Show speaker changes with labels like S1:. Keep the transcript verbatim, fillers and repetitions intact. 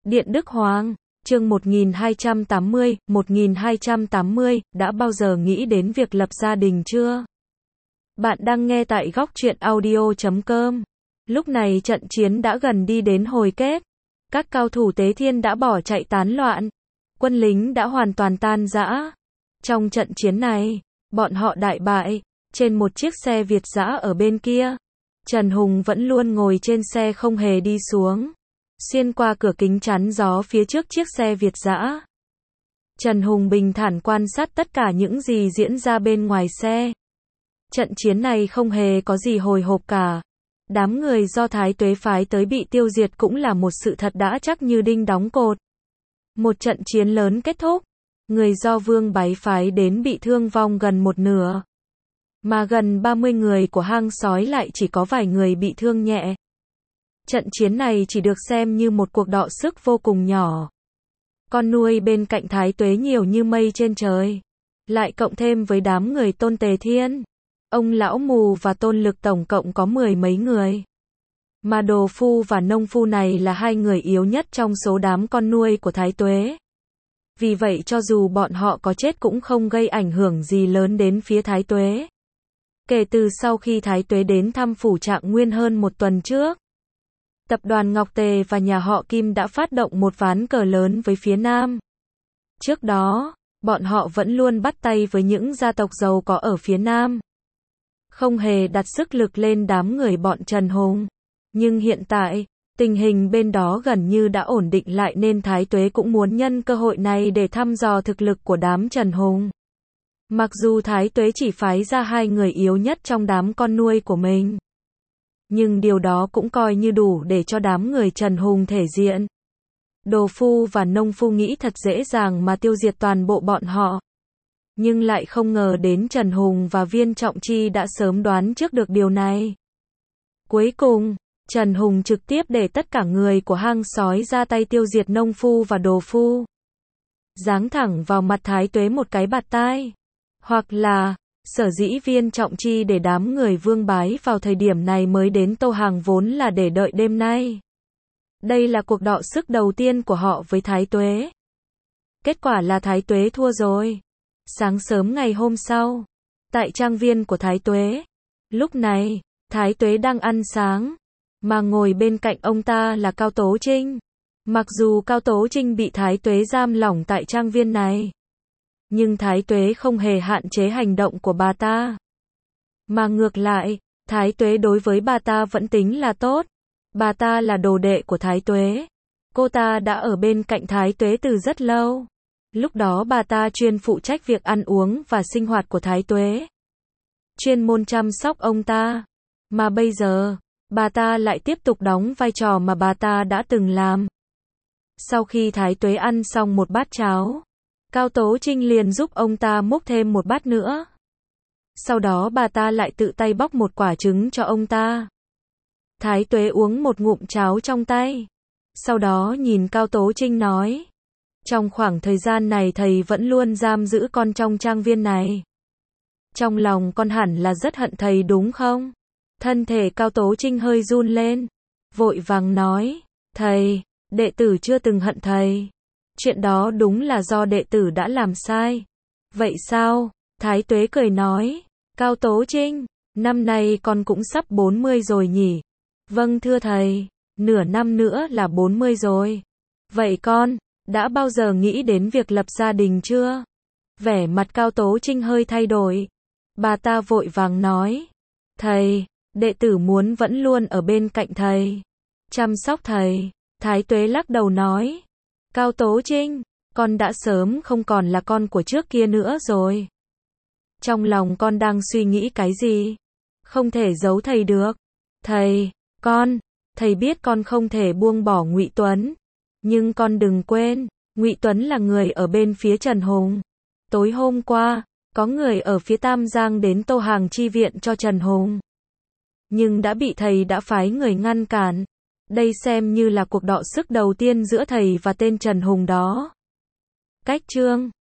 S1: Điện Đức Hoàng, chương một nghìn hai trăm tám mươi, một nghìn hai trăm tám mươi, đã bao giờ nghĩ đến việc lập gia đình chưa? Bạn đang nghe tại góc truyện audio chấm com. Lúc này trận chiến đã gần đi đến hồi kết. Các cao thủ Tế Thiên đã bỏ chạy tán loạn. Quân lính đã hoàn toàn tan rã. Trong trận chiến này, bọn họ đại bại. Trên một chiếc xe Việt dã ở bên kia, Trần Hùng vẫn luôn ngồi trên xe không hề đi xuống. Xuyên qua cửa kính chắn gió phía trước chiếc xe Việt dã, Trần Hùng bình thản quan sát tất cả những gì diễn ra bên ngoài xe. Trận chiến này không hề có gì hồi hộp cả. Đám người do Thái Tuế phái tới bị tiêu diệt cũng là một sự thật đã chắc như đinh đóng cột. Một trận chiến lớn kết thúc, người do Vương Bái phái đến bị thương vong gần một nửa. Mà gần ba mươi người của hang sói lại chỉ có vài người bị thương nhẹ. Trận chiến này chỉ được xem như một cuộc đọ sức vô cùng nhỏ. Con nuôi bên cạnh Thái Tuế nhiều như mây trên trời. Lại cộng thêm với đám người Tôn Tề Thiên, ông lão mù và Tôn Lực tổng cộng có mười mấy người. Mà đồ phu và nông phu này là hai người yếu nhất trong số đám con nuôi của Thái Tuế. Vì vậy cho dù bọn họ có chết cũng không gây ảnh hưởng gì lớn đến phía Thái Tuế. Kể từ sau khi Thái Tuế đến thăm phủ Trạng Nguyên hơn một tuần trước, tập đoàn Ngọc Tề và nhà họ Kim đã phát động một ván cờ lớn với phía Nam. Trước đó, bọn họ vẫn luôn bắt tay với những gia tộc giàu có ở phía Nam, không hề đặt sức lực lên đám người bọn Trần Hùng. Nhưng hiện tại, tình hình bên đó gần như đã ổn định lại nên Thái Tuế cũng muốn nhân cơ hội này để thăm dò thực lực của đám Trần Hùng. Mặc dù Thái Tuế chỉ phái ra hai người yếu nhất trong đám con nuôi của mình, nhưng điều đó cũng coi như đủ để cho đám người Trần Hùng thể diện. Đồ phu và nông phu nghĩ thật dễ dàng mà tiêu diệt toàn bộ bọn họ. Nhưng lại không ngờ đến Trần Hùng và Viên Trọng Chi đã sớm đoán trước được điều này. Cuối cùng, Trần Hùng trực tiếp để tất cả người của hang sói ra tay tiêu diệt nông phu và đồ phu. Giáng thẳng vào mặt Thái Tuế một cái bạt tai. Hoặc là, sở dĩ Viên Trọng Chi để đám người Vương Bái vào thời điểm này mới đến Tô Hàng vốn là để đợi đêm nay. Đây là cuộc đọ sức đầu tiên của họ với Thái Tuế. Kết quả là Thái Tuế thua rồi. Sáng sớm ngày hôm sau, tại trang viên của Thái Tuế, lúc này, Thái Tuế đang ăn sáng, mà ngồi bên cạnh ông ta là Cao Tố Trinh. Mặc dù Cao Tố Trinh bị Thái Tuế giam lỏng tại trang viên này, nhưng Thái Tuế không hề hạn chế hành động của bà ta. Mà ngược lại, Thái Tuế đối với bà ta vẫn tính là tốt. Bà ta là đồ đệ của Thái Tuế. Cô ta đã ở bên cạnh Thái Tuế từ rất lâu. Lúc đó bà ta chuyên phụ trách việc ăn uống và sinh hoạt của Thái Tuế, chuyên môn chăm sóc ông ta. Mà bây giờ, bà ta lại tiếp tục đóng vai trò mà bà ta đã từng làm. Sau khi Thái Tuế ăn xong một bát cháo, Cao Tố Trinh liền giúp ông ta múc thêm một bát nữa. Sau đó bà ta lại tự tay bóc một quả trứng cho ông ta. Thái Tuế uống một ngụm cháo trong tay. Sau đó nhìn Cao Tố Trinh nói, trong khoảng thời gian này thầy vẫn luôn giam giữ con trong trang viên này. Trong lòng con hẳn là rất hận thầy đúng không? Thân thể Cao Tố Trinh hơi run lên, vội vàng nói, thầy, đệ tử chưa từng hận thầy. Chuyện đó đúng là do đệ tử đã làm sai. Vậy sao? Thái Tuế cười nói, Cao Tố Trinh, năm nay con cũng sắp bốn mươi rồi nhỉ? Vâng thưa thầy, nửa năm nữa là bốn mươi rồi. Vậy con, đã bao giờ nghĩ đến việc lập gia đình chưa? Vẻ mặt Cao Tố Trinh hơi thay đổi. Bà ta vội vàng nói, thầy, đệ tử muốn vẫn luôn ở bên cạnh thầy, chăm sóc thầy. Thái Tuế lắc đầu nói, Cao Tố Trinh, con đã sớm không còn là con của trước kia nữa rồi. Trong lòng con đang suy nghĩ cái gì? Không thể giấu thầy được. Thầy, con, thầy biết con không thể buông bỏ Ngụy Tuấn. Nhưng con đừng quên, Ngụy Tuấn là người ở bên phía Trần Hùng. Tối hôm qua, có người ở phía Tam Giang đến Tô Hàng chi viện cho Trần Hùng, nhưng đã bị thầy đã phái người ngăn cản. Đây xem như là cuộc đọ sức đầu tiên giữa thầy và tên Trần Hùng đó. Cách chương